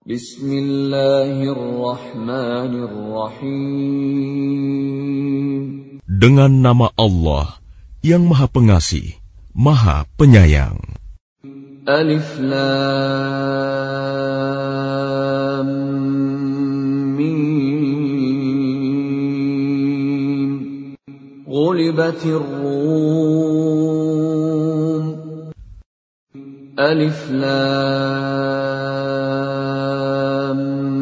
Bismillahirrahmanirrahim. Dengan nama Allah yang Maha Pengasih, Maha Penyayang. Alif Lam Mim. Ghulibatir Rum. Alif Lam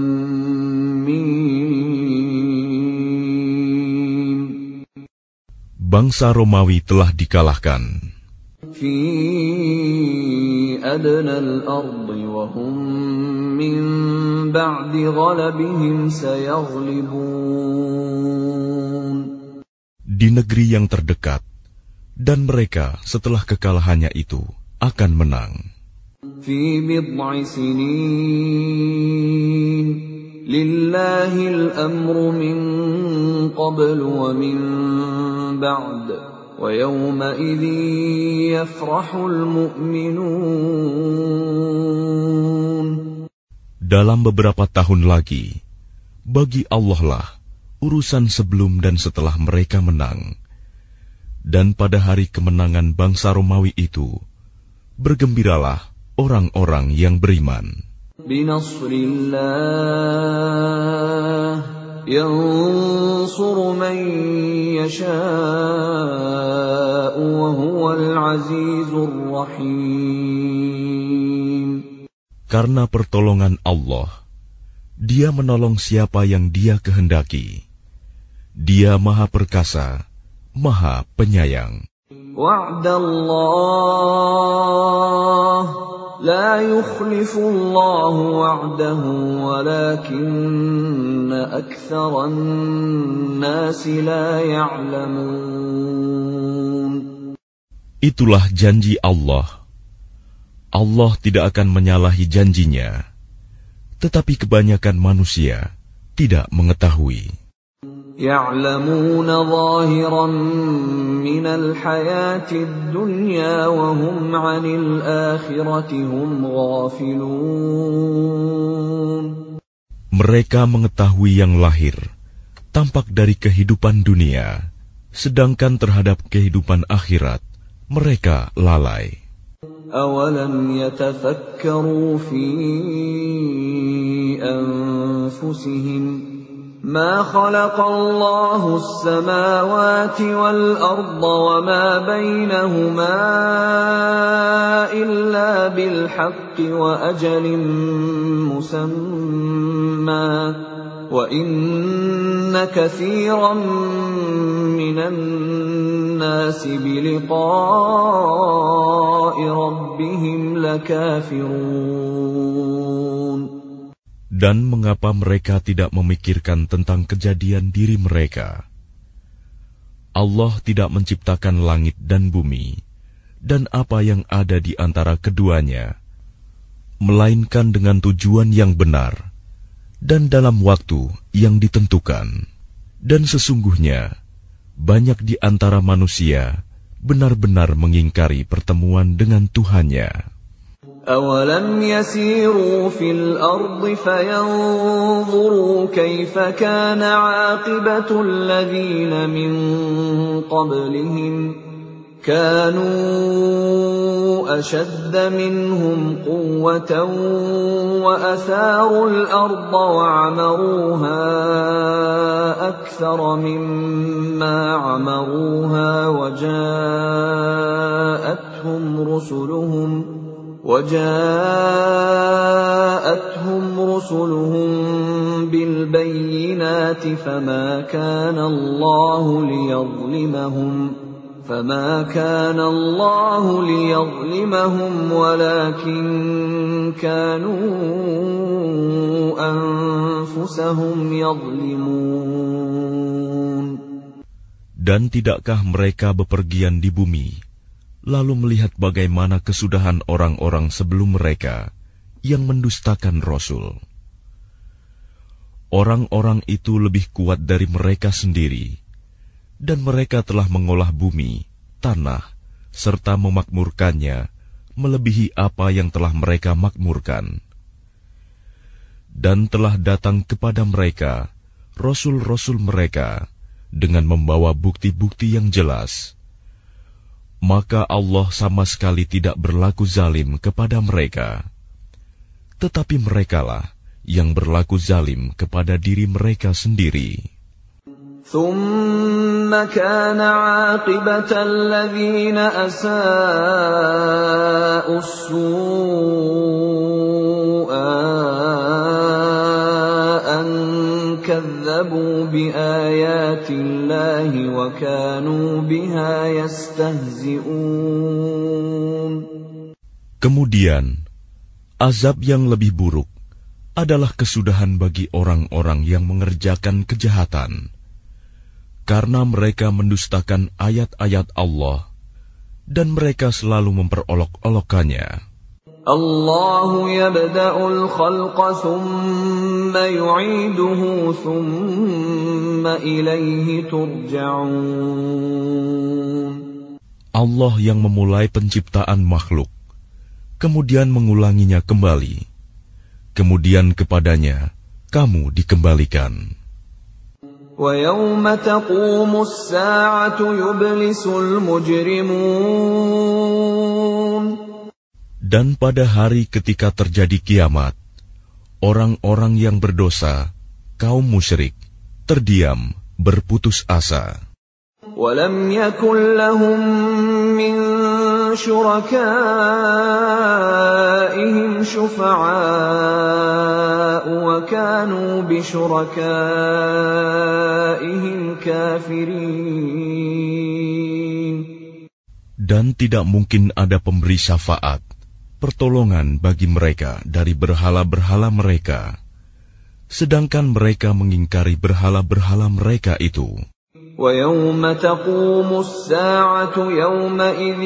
Mim. Bangsa Romawi telah dikalahkan. Fi adna al-ardi wa hum min ba'di ghalabihim sayaghlibun. Di negeri yang terdekat, dan mereka setelah kekalahannya itu akan menang. Fi bid'i sinin lillahi al-amru min qablu wa min ba'd wa yawma idhin yafrahul mu'minun. Dalam beberapa tahun lagi, bagi Allah lah urusan sebelum dan setelah mereka menang. Dan pada hari kemenangan bangsa Romawi itu, bergembiralah orang-orang yang beriman. Binasrillah yansuru man yasha'u wa huwal azizur rahim. Karena pertolongan Allah, Dia menolong siapa yang Dia kehendaki. Dia Maha Perkasa, Maha Penyayang. Wa'dallah la yukhlifullahu wa'dahu walakinna aktharan nasi la ya'lamun. Itulah janji Allah. Allah tidak akan menyalahi janjinya, tetapi kebanyakan manusia tidak mengetahui. يعلمون ظاهرا من الحياة الدنيا وهم عن الآخرة هم غافلون. Mereka mengetahui yang lahir, tampak dari kehidupan dunia, sedangkan terhadap kehidupan akhirat, mereka lalai. أولم يتفكروا في أنفسهم ما خلق الله السماوات والأرض وما بينهما إلا بالحق وأجل مسمى وإن كثيرا من الناس بلقاء ربهم لكافرون. Dan mengapa mereka tidak memikirkan tentang kejadian diri mereka? Allah tidak menciptakan langit dan bumi, dan apa yang ada di antara keduanya, melainkan dengan tujuan yang benar, dan dalam waktu yang ditentukan. Dan sesungguhnya, banyak di antara manusia benar-benar mengingkari pertemuan dengan Tuhannya. أَوَلَمْ يَسِيرُوا فِي الْأَرْضِ فَيَنظُرُوا كَيْفَ كَانَ عَاقِبَةُ الَّذِينَ مِنْ قَبْلِهِمْ كَانُوا أَشَدَّ مِنْهُمْ قُوَّةً وَأَثَارُوا الْأَرْضَ وَعَمَرُوهَا أَكْثَرَ مِمَّا عَمَرُوهَا وجاءتهم رسلهم بالبينات فما كان الله ليظلمهم ولكن كانوا أنفسهم يظلمون. Dan tidakkah mereka bepergian di bumi, lalu melihat bagaimana kesudahan orang-orang sebelum mereka yang mendustakan Rasul. Orang-orang itu lebih kuat dari mereka sendiri, dan mereka telah mengolah bumi, tanah, serta memakmurkannya melebihi apa yang telah mereka makmurkan. Dan telah datang kepada mereka rasul-rasul mereka dengan membawa bukti-bukti yang jelas. Maka Allah sama sekali tidak berlaku zalim kepada mereka. Tetapi merekalah yang berlaku zalim kepada diri mereka sendiri. ثم كان عاقبة الذين أساءوا السوء أن كذبوا بآيات الله وكانوا بها يستهزئون. Kemudian, azab yang lebih buruk adalah kesudahan bagi orang-orang yang mengerjakan kejahatan, karena mereka mendustakan ayat-ayat Allah dan mereka selalu memperolok-olokkannya. Allahu yabda'ul khalqa thumma yu'iduhu thumma ilayhi turja'un. Allah yang memulai penciptaan makhluk, kemudian mengulanginya kembali, kemudian kepadanya kamu dikembalikan. وَيَوْمَ تَقُومُ السَّاعَةُ يُبْلِسُ الْمُجْرِمُونَ. Dan pada hari ketika terjadi kiamat, orang-orang yang berdosa, kaum musyrik, terdiam, berputus asa. وَلَمْ يَكُنْ لَهُمْ مِنْ شُرَكَائِهِمْ شُفَعَاءُ وَكَانُوا بِشُرَكَائِهِمْ كَافِرِينَ. Dan tidak mungkin ada pemberi syafaat, pertolongan bagi mereka dari berhala-berhala mereka, sedangkan mereka mengingkari berhala-berhala mereka itu. وَيَوْمَ تَقُومُ السَّاعَةُ يَوْمَئِذٍ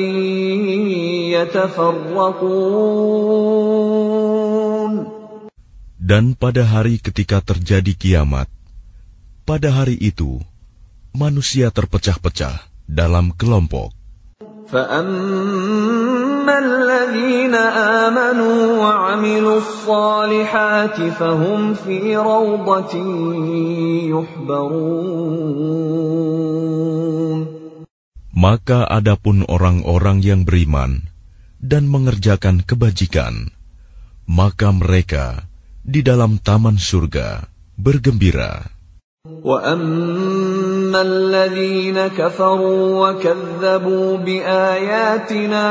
يَتَفَرَّقُونَ. Dan pada hari ketika terjadi kiamat, pada hari itu, manusia terpecah-pecah dalam kelompok. فَأَمَّا الَّذِينَ آمَنُوا وَعَمِلُوا الصَّالِحَاتِ فَهُمْ فِي رَوْضَةٍ يُحْبَرُونَ. Maka adapun orang-orang yang beriman dan mengerjakan kebajikan, maka mereka di dalam taman surga bergembira. وَأَمَّا الَّذِينَ كَفَرُوا وَكَذَّبُوا بِآيَاتِنَا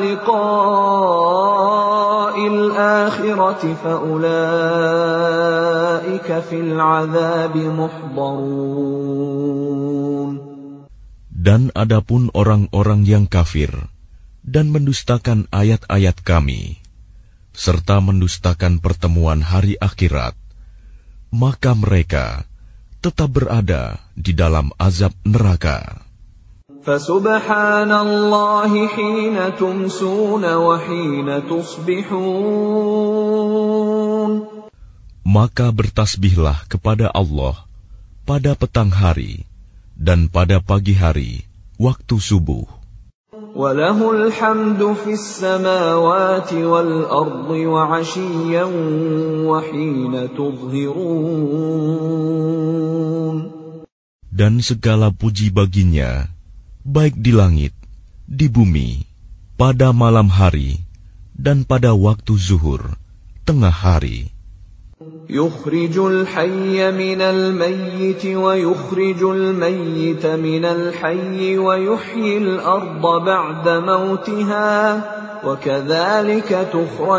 وَلِقَاءِ الْآخِرَةِ فَأُولَئِكَ فِي الْعَذَابِ مُحْضَرُونَ. Dan adapun orang-orang yang kafir dan mendustakan ayat-ayat kami, serta mendustakan pertemuan hari akhirat, maka mereka tetap berada di dalam azab neraka. Fasubhanallahi hina tumsuna wa hina tusbihun. Maka bertasbihlah kepada Allah pada petang hari dan pada pagi hari waktu subuh. Walahul hamdu fis samawati wal ardi wa 'ashiyyan wa hina tudhhirun. Dan segala puji baginya, baik di langit, di bumi, pada malam hari, dan pada waktu zuhur, tengah hari. Yukhrijul hayya minal mayyiti wa yukhrijul mayyita minal hayyi wa yuhyil arda ba'da mautiha wa kadzalika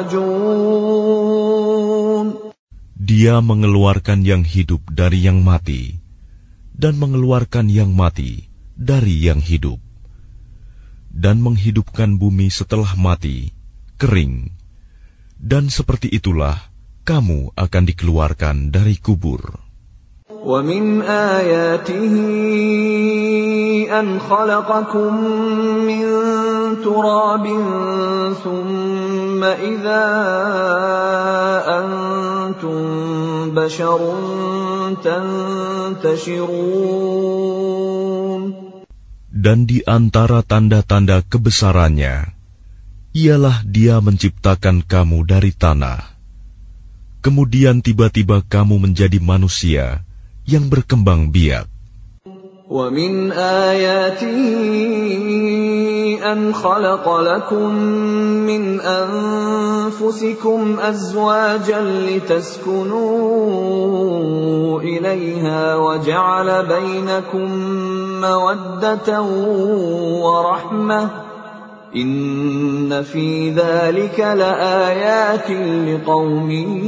tukhrajun. Dia mengeluarkan yang hidup dari yang mati dan mengeluarkan yang mati dari yang hidup, dan menghidupkan bumi setelah mati, kering, dan seperti itulah kamu akan dikeluarkan dari kubur. وَمِنْ آيَاتِهِ أَنْ خَلَقَكُمْ مِنْ تُرَابٍ ثُمَّ إِذَا أَنْتُمْ بَشَرٌ تَنْتَشِرُونَ. Dan di antara tanda-tanda kebesarannya, ialah Dia menciptakan kamu dari tanah, Kemudian tiba-tiba kamu menjadi manusia yang berkembang biak. وَمِنْ آيَاتِهِ أَنْ خَلَقَ لَكُم مِّنْ أَنفُسِكُمْ أَزْوَاجًا لِتَسْكُنُوا إِلَيْهَا وَجَعَلَ بَيْنَكُم مَّوَدَّةً وَرَحْمَةً إِنَّ فِي ذَلِكَ لَآيَاتٍ لِقَوْمٍ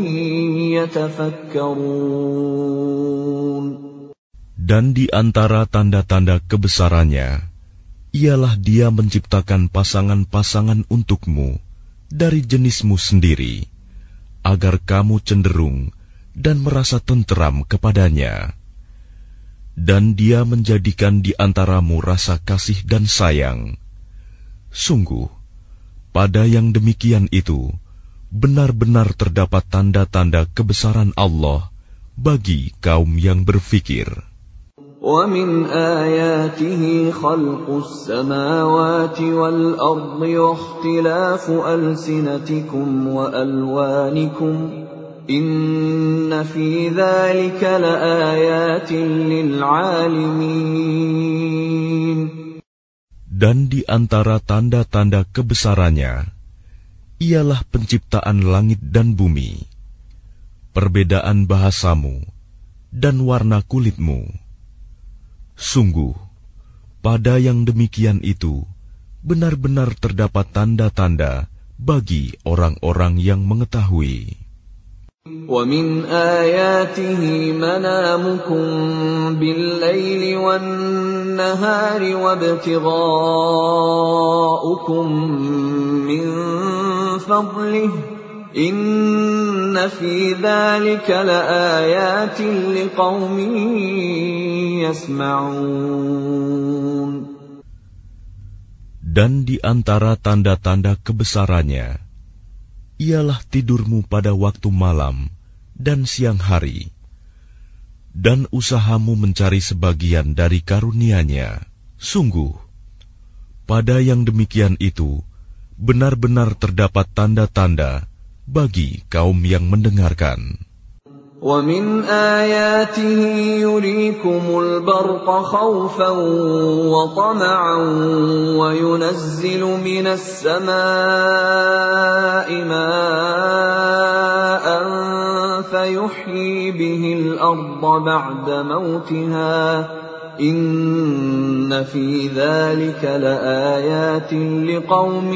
يَتَفَكَّرُونَ. Dan di antara tanda-tanda kebesarannya, ialah Dia menciptakan pasangan-pasangan untukmu dari jenismu sendiri, agar kamu cenderung dan merasa tenteram kepadanya. Dan Dia menjadikan di antaramu rasa kasih dan sayang. Sungguh, pada yang demikian itu, benar-benar terdapat tanda-tanda kebesaran Allah bagi kaum yang berfikir. وَمِنْ آيَاتِهِ خَلْقُ السَّمَاوَاتِ وَالْأَرْضِ وَاخْتِلَافُ أَلْسِنَتِكُمْ وَأَلْوَانِكُمْ إِنَّ فِي ذَلِكَ لَآيَاتٍ لِلْعَالِمِينَ. Dan di antara tanda-tanda kebesarannya, ialah penciptaan langit dan bumi, perbedaan bahasamu, dan warna kulitmu. Sungguh, pada yang demikian itu, benar-benar terdapat tanda-tanda bagi orang-orang yang mengetahui. وَمِنْ آيَاتِهِ مَنَامُكُمْ بِاللَّيْلِ وَالنَّهَارِ وَابْتِغَاؤُكُمْ مِنْ فَضْلِهِ إِنَّ فِي ذَلِكَ لَآيَاتٍ لِقَوْمٍ يَسْمَعُونَ. Dan di antara tanda-tanda kebesarannya, ialah tidurmu pada waktu malam dan siang hari, dan usahamu mencari sebagian dari karunia-Nya. Sungguh, pada yang demikian itu, benar-benar terdapat tanda-tanda bagi kaum yang mendengarkan. وَمِنْ آيَاتِهِ يُرِيكُمُ الْبَرْقَ خَوْفًا وَطَمَعًا وَيُنَزِّلُ مِنَ السَّمَاءِ مَاءً فَيُحْيِي بِهِ الْأَرْضَ بَعْدَ مَوْتِهَا إِنَّ فِي ذَلِكَ لَآيَاتٍ لِقَوْمٍ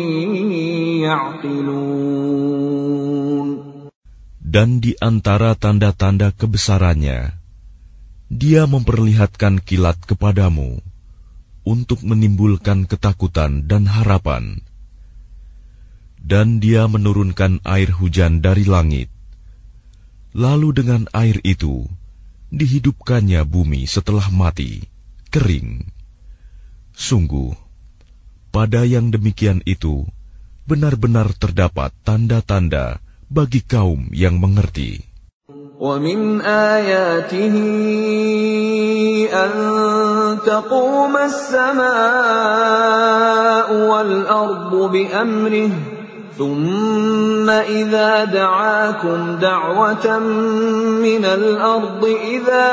يَعْقِلُونَ. Dan di antara tanda-tanda kebesarannya, Dia memperlihatkan kilat kepadamu untuk menimbulkan ketakutan dan harapan. Dan Dia menurunkan air hujan dari langit. Lalu dengan air itu, dihidupkannya bumi setelah mati, kering. Sungguh, pada yang demikian itu, benar-benar terdapat tanda-tanda bagi kaum yang mengerti. وَمِنْ آيَاتِهِ أَن تَقُومَ السَّمَاءُ وَالْأَرْضُ بِأَمْرِهِ ثُمَّ إِذَا دَعَاكُمْ دَعْوَةً مِّنَ الْأَرْضِ إِذَا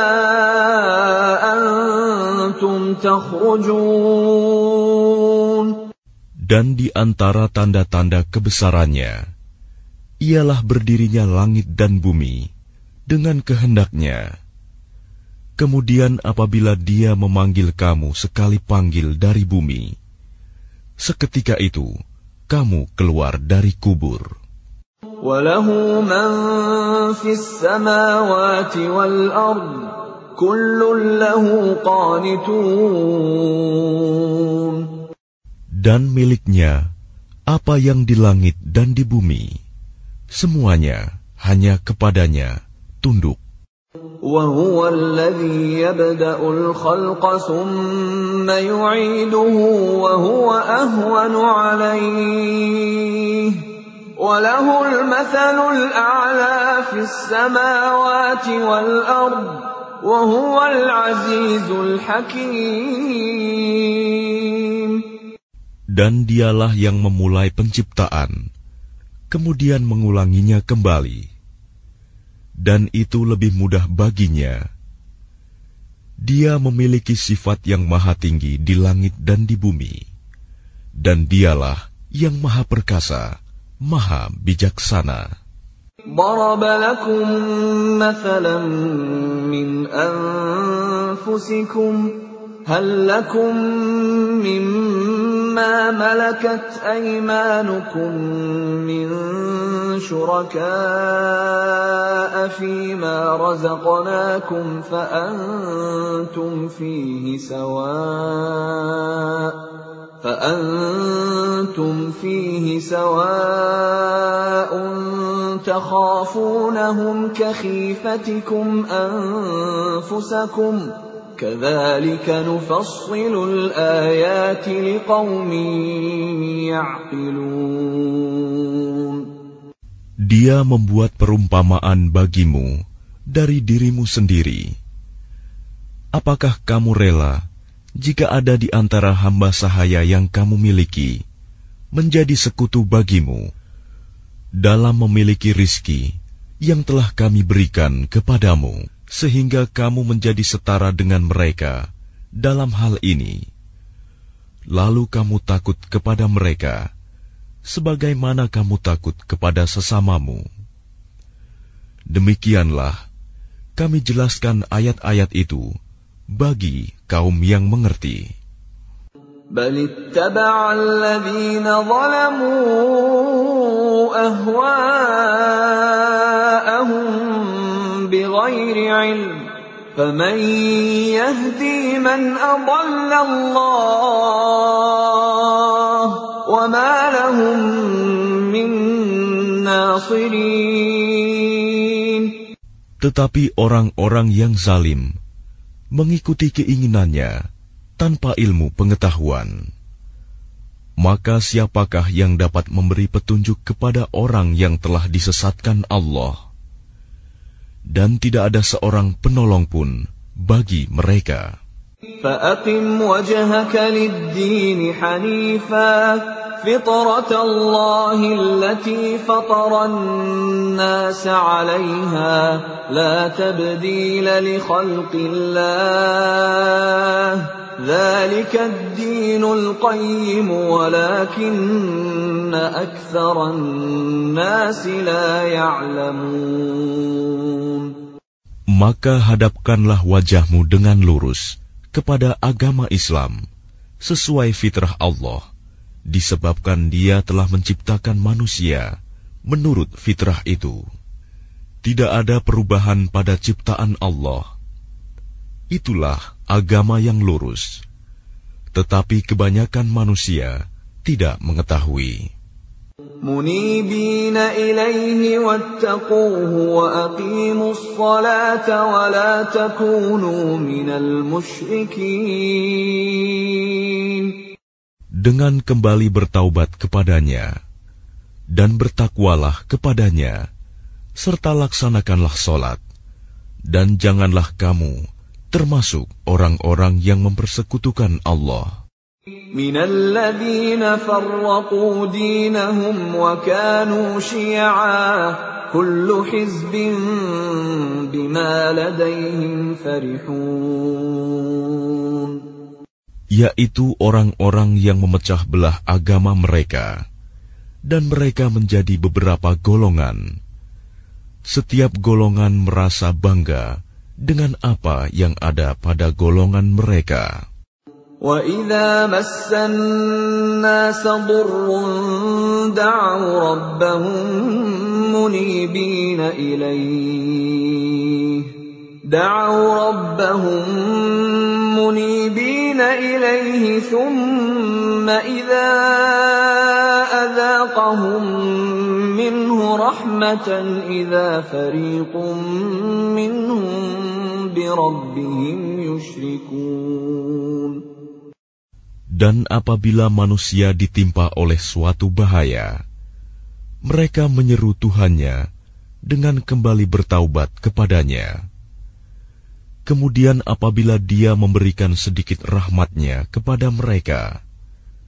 أَنْتُمْ تَخْرُجُونَ. Dan di antara tanda-tanda kebesarannya, ialah berdirinya langit dan bumi dengan kehendaknya. Kemudian apabila Dia memanggil kamu sekali panggil dari bumi, seketika itu kamu keluar dari kubur. وَلَهُ مَنْ فِي السَّمَاوَاتِ وَالْأَرْضِ كُلٌّ لَهُ قَانِتُونَ. Dan miliknya apa yang di langit dan di bumi, semuanya hanya kepadanya tunduk. وَهُوَ الَّذِي يَبْدَأُ الْخَلْقَ ثُمَّ يُعِيدُهُ وَهُوَ أَهْوَنُ عَلَيْهِ وَلَهُ الْمَثَلُ الْأَعْلَى فِي السَّمَاوَاتِ وَالْأَرْضِ وَهُوَ الْعَزِيزُ الْحَكِيمُ. Dan Dialah yang memulai penciptaan, kemudian mengulanginya kembali, dan itu lebih mudah baginya. Dia memiliki sifat yang maha tinggi di langit dan di bumi, dan dialah yang maha perkasa, maha bijaksana. ضرب لكم مثلا من أنفسكم هل لكم مما ملكت أيمانكم من شركاء فيما رزقناكم فأنتم فيه سواء تخافونهم كخيفتكم أنفسكم كذلك نفصل الآيات لقوم يعقلون. Dia membuat perumpamaan bagimu dari dirimu sendiri. Apakah kamu rela jika ada di antara hamba sahaya yang kamu miliki menjadi sekutu bagimu dalam memiliki rizki yang telah kami berikan kepadamu, sehingga kamu menjadi setara dengan mereka dalam hal ini. Lalu kamu takut kepada mereka, sebagaimana kamu takut kepada sesamamu. Demikianlah kami jelaskan ayat-ayat itu bagi kaum yang mengerti. بل اتبع الذين ظلموا أهواءهم بغير علم فمن يهدي من أضل الله وما لهم من ناصرين. Tetapi orang-orang yang zalim mengikuti keinginannya tanpa ilmu pengetahuan. Maka siapakah yang dapat memberi petunjuk kepada orang yang telah disesatkan Allah? Dan tidak ada seorang penolong pun bagi mereka. فَأَقِمْ وَجْهَكَ لِلدِّينِ حَنِيفًا فِطْرَةَ اللَّهِ الَّتِي فَطَرَ النَّاسَ عَلَيْهَا لَا تَبْدِيلَ لِخَلْقِ اللَّهِ ذَلِكَ الدِّينُ الْقَيِّمُ وَلَكِنَّ أَكْثَرَ النَّاسِ لَا يَعْلَمُونَ. Maka hadapkanlah wajahmu dengan lurus kepada agama Islam sesuai fitrah Allah, disebabkan Dia telah menciptakan manusia menurut fitrah itu. Tidak ada perubahan pada ciptaan Allah. Itulah agama yang lurus. Tetapi kebanyakan manusia tidak mengetahui. منيبين إليه واتقوه وأقيموا الصلاة ولا تكونوا من المشركين. Dengan kembali bertaubat kepadanya dan bertakwalah kepadanya, serta laksanakanlah solat, dan janganlah kamu termasuk orang-orang yang mempersekutukan Allah. من الذين فرقوا دينهم وكانوا شيعا كل حزب بما لديهم فرحون. Yaitu orang-orang yang memecah belah agama mereka, dan mereka menjadi beberapa golongan. Setiap golongan merasa bangga dengan apa yang ada pada golongan mereka. وَإِذَا مَسَّ النَّاسَ ضُرٌّ دَعَوْا رَبَّهُم مُنِيبِينَ إِلَيْهِ ثُمَّ إِذَا أَذَاقَهُم مِّنْهُ رَحْمَةً إِذَا فَرِيقٌ مِّنْهُم بِرَبِّهِمْ يُشْرِكُونَ. Dan apabila manusia ditimpa oleh suatu bahaya, mereka menyeru Tuhannya dengan kembali bertaubat kepadanya. Kemudian apabila Dia memberikan sedikit rahmat-Nya kepada mereka,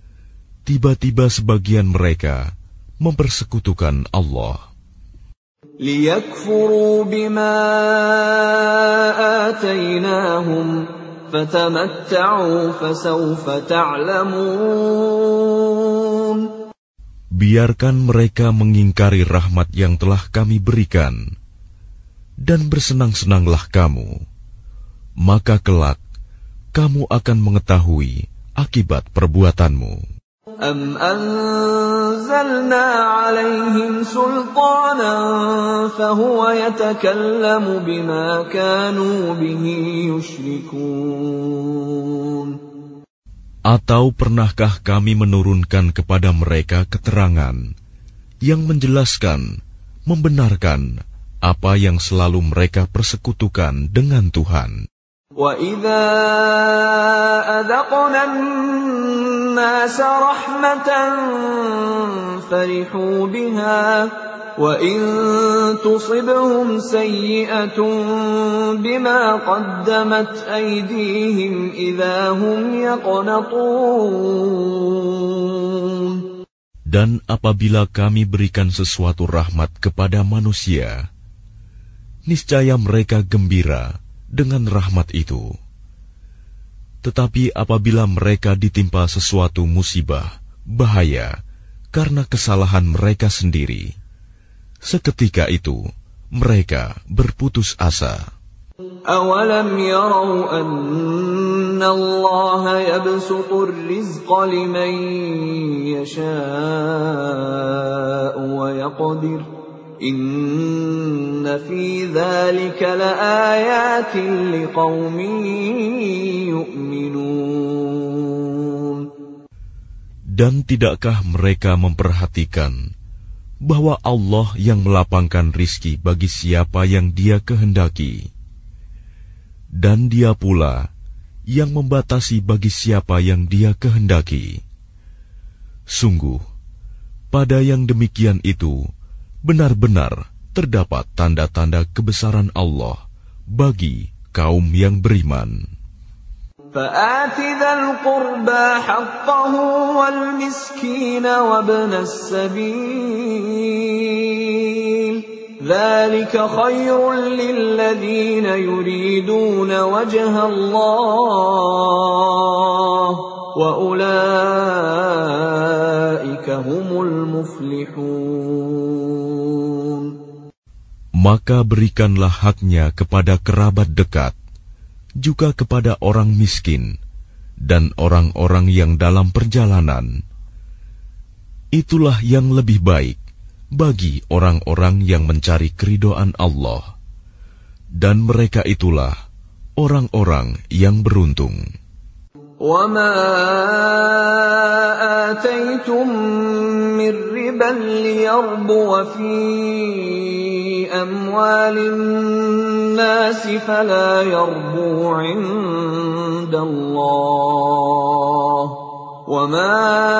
tiba-tiba sebagian mereka mempersekutukan Allah. لِيَكْفُرُوا بِمَا آتَيْنَاهُمْ فَتَمَتَّعُوا فَسَوْفَ تَعْلَمُونَ. Biarkan mereka mengingkari rahmat yang telah kami berikan, dan bersenang-senanglah kamu, maka kelak kamu akan mengetahui akibat perbuatanmu. أَمْ أَنزَلْنَا عَلَيْهِمْ سُلْطَانًا فَهُوَ يَتَكَلَّمُ بِمَا كَانُوا بِهِ يُشْرِكُونَ. Atau pernahkah kami menurunkan kepada mereka keterangan yang menjelaskan, membenarkan apa yang selalu mereka persekutukan dengan Tuhan? وَإِذَا أَذَقْنَا النَّاسَ رَحْمَةً فَرِحُوا بِهَا وَإِن تُصِبْهُمْ سَيِّئَةٌ بِمَا قَدَّمَتْ أَيْدِيهِمْ إِذَا هُمْ يَقْنَطُونَ. Dan apabila kami berikan sesuatu rahmat kepada manusia, niscaya mereka gembira dengan rahmat itu. Tetapi apabila mereka ditimpa sesuatu musibah, bahaya, karena kesalahan mereka sendiri, seketika itu mereka berputus asa. أَوَلَمْ يَرَوْا أَنَّ اللَّهَ يَبْسُطُ الرِّزْقَ لِمَن يَشَاءُ وَيَقْدِرُ إِنَّ فِي ذَلِكَ لَآيَاتٍ لِقَوْمٍ يُؤْمِنُونَ. Dan tidakkah mereka memperhatikan bahwa Allah yang melapangkan rizki bagi siapa yang Dia kehendaki, dan Dia pula yang membatasi bagi siapa yang Dia kehendaki. Sungguh, pada yang demikian itu benar-benar terdapat tanda-tanda kebesaran Allah bagi kaum yang beriman. فَآتِ ذَا الْقُرْبَى حَقَّهُ وَالْمِسْكِينَ وَابْنَ السَّبِيلِ ذَلِكَ خَيْرٌ لِّلَّذِينَ يُرِيدُونَ وَجْهَ اللَّهِ وَأُولَٰئِكَ هُمُ الْمُفْلِحُونَ. Maka berikanlah haknya kepada kerabat dekat, juga kepada orang miskin dan orang-orang yang dalam perjalanan. Itulah yang lebih baik bagi orang-orang yang mencari keridhaan Allah, dan mereka itulah orang-orang yang beruntung. وَمَا آتَيْتُم مِّن رِّبًا لِّيَرْبُوَ فِي أَمْوَالِ النَّاسِ فَلَا يَرْبُو عِندَ اللَّهِ وَمَا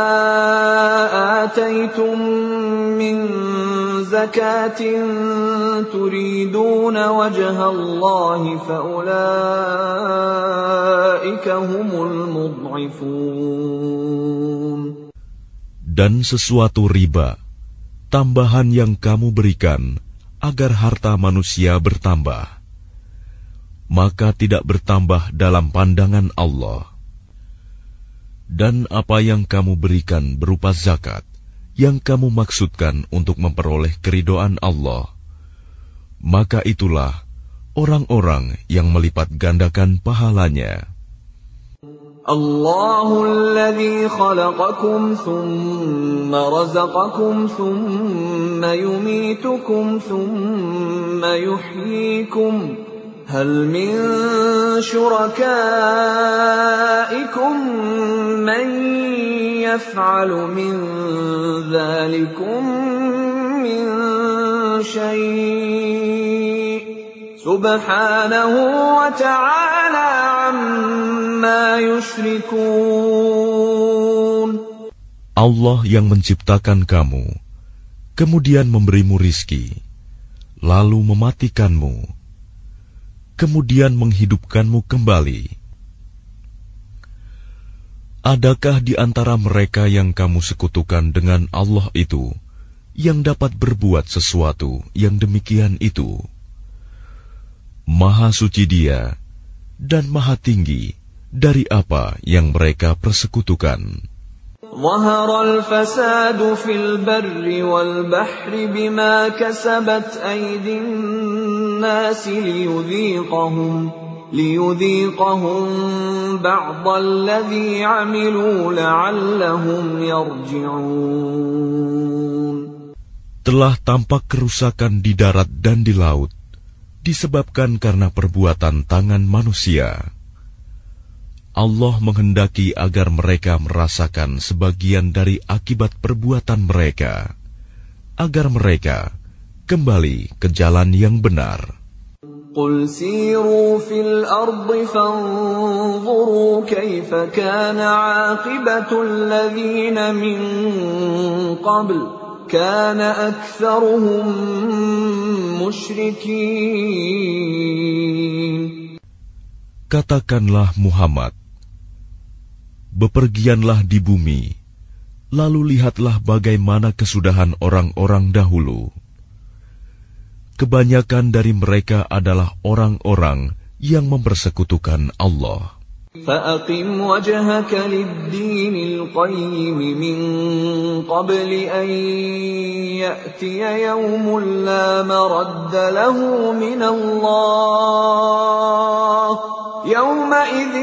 آتَيْتُم مِّن زَكَاةٍ تُرِيدُونَ وَجْهَ اللَّهِ فَأُولَٰئِكَ هُمُ الْمُضْعِفُونَ. Dan sesuatu riba, tambahan yang kamu berikan agar harta manusia bertambah, maka tidak bertambah dalam pandangan Allah. Dan apa yang kamu berikan berupa zakat, yang kamu maksudkan untuk memperoleh keridhaan Allah, maka itulah orang-orang yang melipat gandakan pahalanya. Allahul ladzi khalaqakum thumma razaqakum thumma yumitukum thumma yuhyikum hal min syurakaikum man yaf'alu min dzalikum min syai' subhanahu wa ta'ala amma yushrikun. Allah yang menciptakan kamu, kemudian memberimu rizki, lalu mematikanmu, kemudian menghidupkanmu kembali. Adakah di antara mereka yang kamu sekutukan dengan Allah itu yang dapat berbuat sesuatu yang demikian itu. Maha suci Dia dan maha tinggi dari apa yang mereka persekutukan. ظهر الفساد في البر والبحر بما كسبت أيدي الناس ليذيقهم بعض الذي عملوا لعلهم يرجعون. Telah tampak kerusakan di darat dan di laut disebabkan karena perbuatan tangan manusia. Allah menghendaki agar mereka merasakan sebagian dari akibat perbuatan mereka, agar mereka kembali ke jalan yang benar. قُلْ سِيرُوا فِي الْأَرْضِ فَانظُرُوا كَيْفَ كَانَ عَاقِبَةُ الَّذِينَ مِنْ قَبْلُ كَانَ أَكْثَرُهُمْ مُشْرِكِينَ. Katakanlah Muhammad, bepergianlah di bumi, lalu lihatlah bagaimana kesudahan orang-orang dahulu. Kebanyakan dari mereka adalah orang-orang yang mempersekutukan Allah. فَأَقِمْ وَجْهَكَ لِلدِّينِ الْقَيِّمِ مِنْ قَبْلِ أَنْ يَأْتِيَ يَوْمٌ لَا مَرَدَّ لَهُ مِنَ اللَّهِ يَوْمَئِذٍ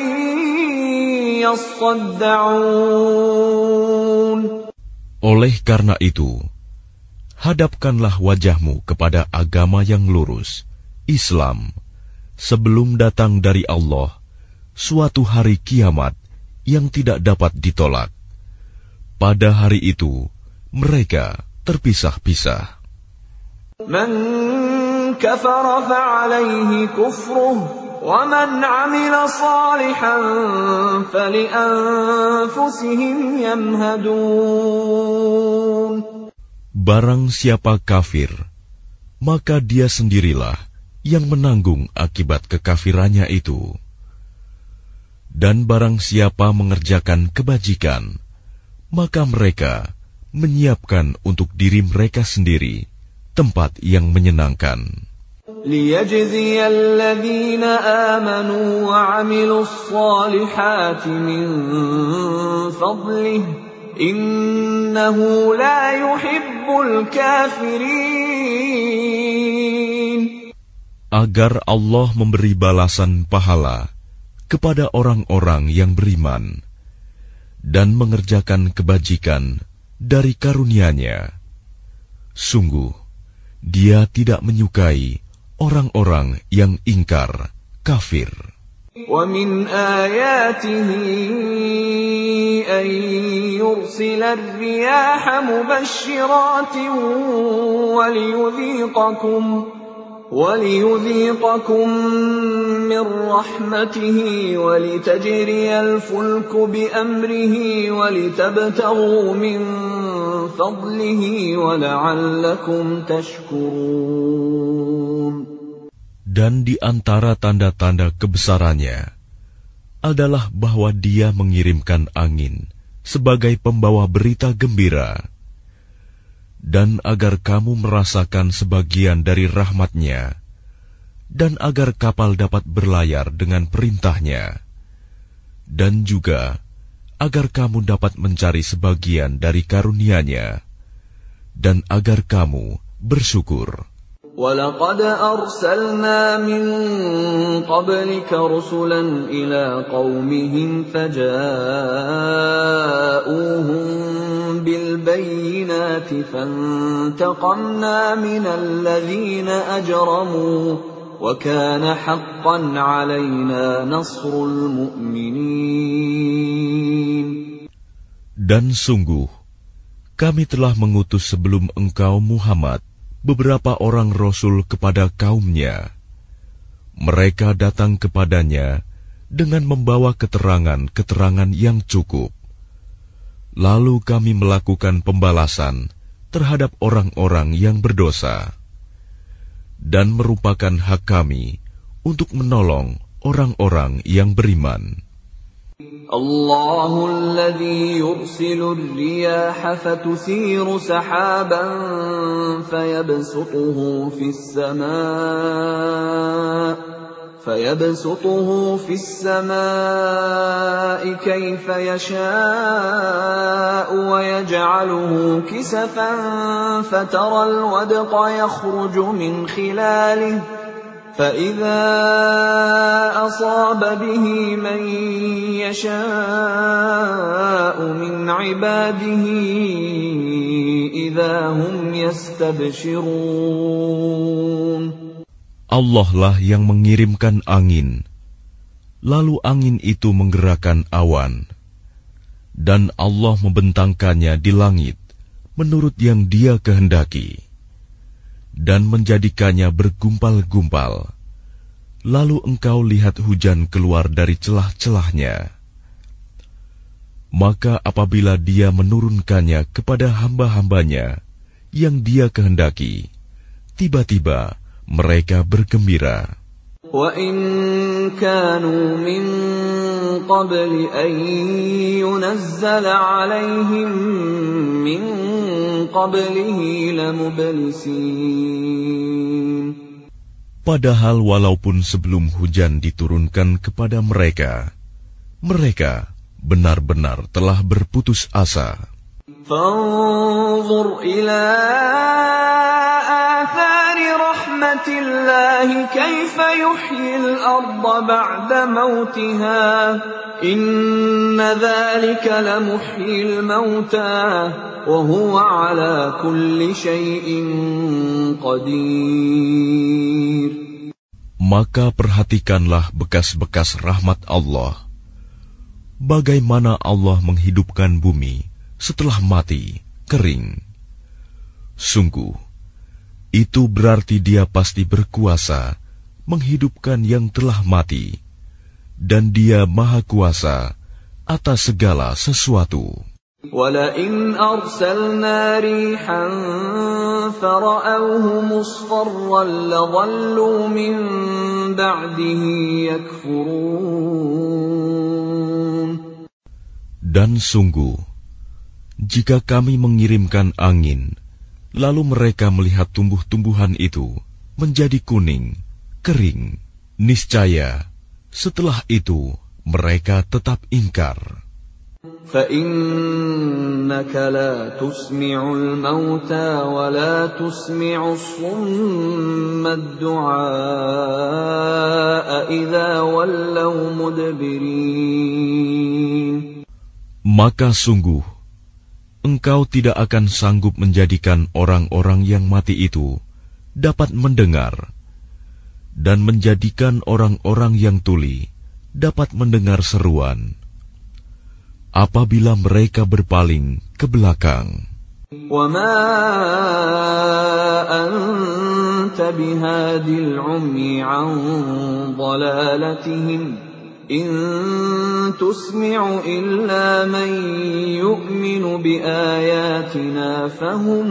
يَصَّدَّعُونَ. Oleh karena itu, hadapkanlah wajahmu kepada agama yang lurus, Islam, sebelum datang dari Allah suatu hari kiamat yang tidak dapat ditolak. Pada hari itu, mereka terpisah-pisah. Man kafara fa'alayhi kufruh, wa man 'amila salihan fali'anfusihim yamhadun. Barang siapa kafir, maka dia sendirilah yang menanggung akibat kekafirannya itu. Dan barang siapa mengerjakan kebajikan, maka mereka menyiapkan untuk diri mereka sendiri tempat yang menyenangkan. لِيَجْزِيَ الَّذِينَ آمَنُوا وَعَمِلُوا الصَّالِحَاتِ مِنْ فَضْلِهِ إِنَّهُ لَا يُحِبُّ الْكَافِرِينَ. Agar Allah memberi balasan pahala kepada orang-orang yang beriman dan mengerjakan kebajikan dari karunia-Nya. Sungguh, Dia tidak menyukai orang-orang yang ingkar, kafir. وَمِنْ آيَاتِهِ أَنْ يُرْسِلَ الرِّيَاحَ مُبَشِّرَاتٍ وَلِيُذِيقَكُم مِّن رَّحْمَتِهِ وَلِتَجْرِيَ الْفُلْكُ بِأَمْرِهِ وَلِتَبْتَغُوا مِن فَضْلِهِ وَلَعَلَّكُمْ تَشْكُرُونَ. Dan di antara tanda-tanda kebesarannya adalah bahwa Dia mengirimkan angin sebagai pembawa berita gembira, dan agar kamu merasakan sebagian dari rahmat-Nya, dan agar kapal dapat berlayar dengan perintah-Nya, dan juga agar kamu dapat mencari sebagian dari karunia-Nya, dan agar kamu bersyukur. وَلَقَدْ أَرْسَلْنَا مِن قَبْلِكَ رُسُلًا إِلَىٰ قَوْمِهِمْ فَجَاءُوهُم بِالْبَيِّنَاتِ فَانتَقَمْنَا مِنَ الَّذِينَ أَجْرَمُوا وَكَانَ حَقًّا عَلَيْنَا نَصْرُ الْمُؤْمِنِينَ. Dan sungguh, kami telah mengutus sebelum engkau Muhammad beberapa orang rasul kepada kaumnya. Mereka datang kepadanya dengan membawa keterangan-keterangan yang cukup. Lalu kami melakukan pembalasan terhadap orang-orang yang berdosa, dan merupakan hak kami untuk menolong orang-orang yang beriman. الله الذي يرسل الرياح فتثير سحابا فيبسطه في السماء كيف يشاء ويجعله كسفا فترى الودق يخرج من خلاله فإذا أصاب به من يشاء من عباده إذا هم يستبشرون. Allah lah yang mengirimkan angin, lalu angin itu menggerakkan awan, dan Allah membentangkannya di langit menurut yang Dia kehendaki, dan menjadikannya bergumpal-gumpal. Lalu engkau lihat hujan keluar dari celah-celahnya. Maka apabila Dia menurunkannya kepada hamba-hambanya yang Dia kehendaki, tiba-tiba mereka bergembira. وَإِن كَانُوا مِن قَبْلِ أَن يُنَزَّلَ عَلَيْهِم مِّن قَبْلِهِ لَمُبْلِسِينَ. Padahal walaupun sebelum hujan diturunkan kepada mereka, mereka benar-benar telah berputus asa. فَانظُرْ إِلَىٰ آثَارِ رَحْمَةِ اللَّهِ كَيْفَ يُحْيِي الْأَرْضَ بَعْدَ مَوْتِهَا إِنَّ ذَلِكَ لَمُحْيِي الْمَوْتَىٰ وَهُوَ عَلَىٰ كُلِّ شَيْءٍ قَدِيرٌ. Maka perhatikanlah bekas-bekas rahmat Allah. Bagaimana Allah menghidupkan bumi setelah mati, kering. Sungguh, itu berarti Dia pasti berkuasa menghidupkan yang telah mati, dan Dia Maha Kuasa atas segala sesuatu. وَلَئِنْ أَرْسَلْنَا رِيحًا فَرَأَوْهُ مُصْفَرًّا لَظَلُّوا مِنْ بَعْدِهِ يَكْفُرُونَ. Dan sungguh, jika kami mengirimkan angin, lalu mereka melihat tumbuh-tumbuhan itu menjadi kuning, kering, niscaya setelah itu mereka tetap ingkar. فَإِنَّكَ لَا تُسْمِعُ الْمَوْتَى وَلَا تُسْمِعُ الصُّمَّ الدُّعَاءَ إِذَا وَلَّوْا مُدْبِرِينَ. Maka sungguh, engkau tidak akan sanggup menjadikan orang-orang yang mati itu dapat mendengar, dan menjadikan orang-orang yang tuli dapat mendengar seruan apabila mereka berpaling ke belakang. وَمَا أَنْتَ بِهَادِ الْعُمْيِ عَنْ ضَلَالَتِهِمْ إِن تُسْمِعُ إِلَّا مَن يُؤْمِنُ بِآيَاتِنَا فَهُمْ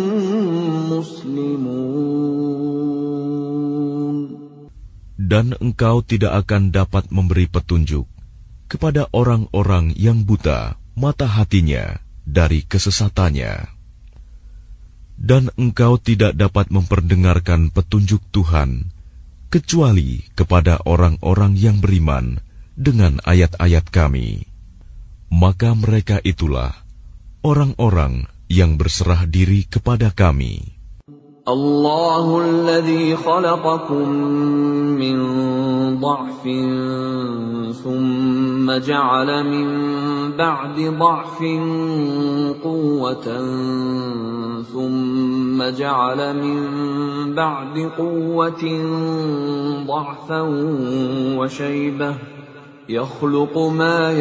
مُسْلِمُونَ. Dan engkau tidak akan dapat memberi petunjuk kepada orang-orang yang buta mata hatinya dari kesesatannya. Dan engkau tidak dapat memperdengarkan petunjuk Tuhan kecuali kepada orang-orang yang beriman dengan ayat-ayat Kami. Maka mereka itulah orang-orang yang berserah diri kepada Kami. Allahu alladhi khalaqakum min dha'fin thumma ja'ala min ba'di dha'fin quwwatan thumma ja'ala min ba'di quwwatin dha'fan wa shaybah yakhluqu ma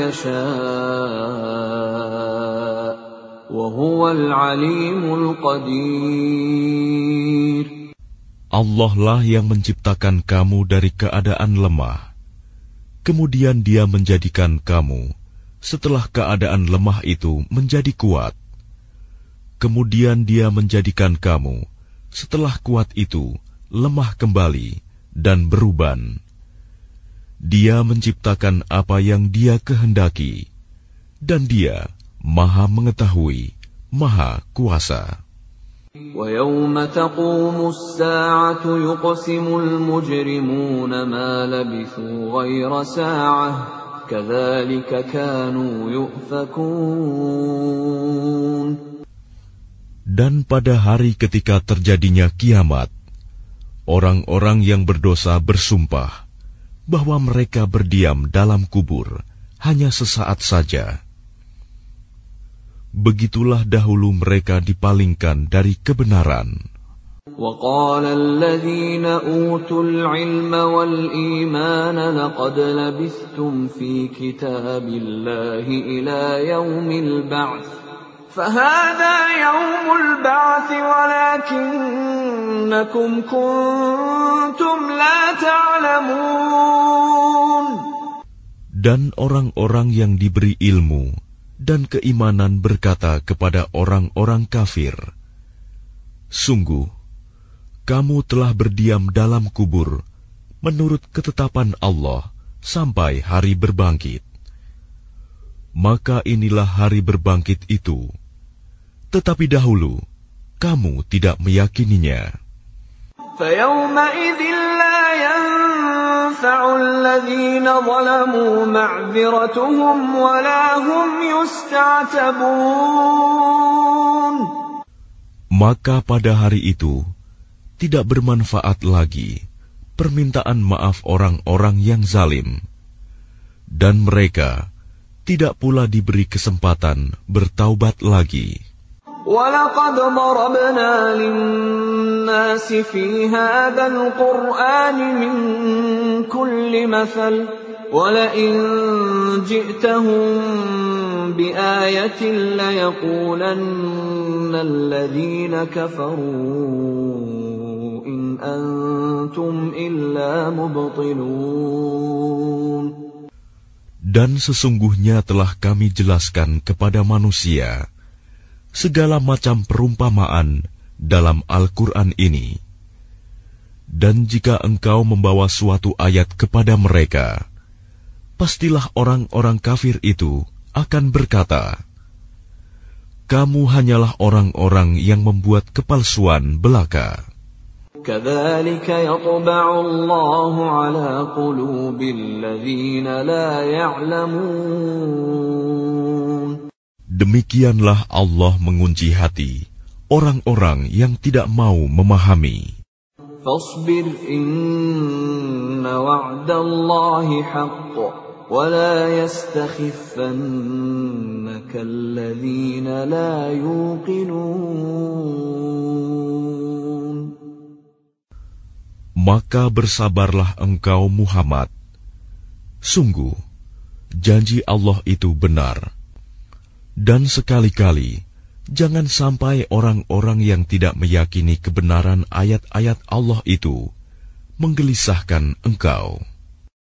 yasha' wa huwal 'alimul qadir. Allah lah yang menciptakan kamu dari keadaan lemah. Kemudian Dia menjadikan kamu setelah keadaan lemah itu menjadi kuat. Kemudian Dia menjadikan kamu setelah kuat itu lemah kembali dan beruban. Dia menciptakan apa yang Dia kehendaki, dan Dia Maha Mengetahui, Maha Kuasa. وَيَوْمَ تَقُومُ السَّاعَةُ يُقْسِمُ الْمُجْرِمُونَ مَا لَبِثُوا غَيْرَ سَاعَةٍ كَذَلِكَ كَانُوا يُؤْفَكُونَ. Dan pada hari ketika terjadinya kiamat, orang-orang yang berdosa bersumpah bahwa mereka berdiam dalam kubur hanya sesaat saja. Begitulah dahulu mereka dipalingkan dari kebenaran. وَقَالَ الَّذِينَ أُوتُوا الْعِلْمَ وَالْإِيمَانَ لَقَدْ لَبِثْتُمْ فِي كِتَابِ اللَّهِ إِلَى يَوْمِ الْبَعْثِ فَهَذَا يَوْمُ الْبَعْثِ وَلَكِنَّكُمْ كُنتُمْ لَا تَعْلَمُونَ. Dan orang-orang yang diberi ilmu dan keimanan berkata kepada orang-orang kafir, "Sungguh, kamu telah berdiam dalam kubur menurut ketetapan Allah sampai hari berbangkit. Maka inilah hari berbangkit itu. Tetapi dahulu, kamu tidak meyakininya." فَيَوْمَئِذٍ لَا يَنفَعُ الَّذِينَ ظَلَمُوا مَعْذِرَتُهُمْ وَلَا هُمْ يُسْتَعْتَبُونَ. Maka pada hari itu, tidak bermanfaat lagi permintaan maaf orang-orang yang zalim, dan mereka tidak pula diberi kesempatan bertaubat lagi. وَلَقَدْ ضَرَبْنَا لِلنَّاسِ فِي هَذَا الْقُرْآنِ مِنْ كُلِّ مَثَلٍ وَلَئِنْ جِئْتَهُمْ بِآيَةٍ لَيَقُولَنَّ الَّذِينَ كَفَرُوا إِنْ أَنْتُمْ إِلَّا مُبْطِلُونَ. Dan sesungguhnya telah kami jelaskan kepada manusia segala macam perumpamaan dalam Al-Quran ini. Dan jika engkau membawa suatu ayat kepada mereka, pastilah orang-orang kafir itu akan berkata, "Kamu hanyalah orang-orang yang membuat kepalsuan belaka." كَذَلِكَ يَطْبَعُ اللَّهُ عَلَى قُلُوبِ الَّذِينَ لَا يَعْلَمُونَ. Demikianlah Allah mengunci hati orang-orang yang tidak mau memahami. فَاصْبِرْ إِنَّ وَعْدَ اللَّهِ حَقٌّ وَلَا يَسْتَخِفَّنَّكَ الَّذِينَ لَا يُوقِنُونَ. Maka bersabarlah engkau Muhammad. Sungguh, janji Allah itu benar. Dan sekali-kali, jangan sampai orang-orang yang tidak meyakini kebenaran ayat-ayat Allah itu menggelisahkan engkau.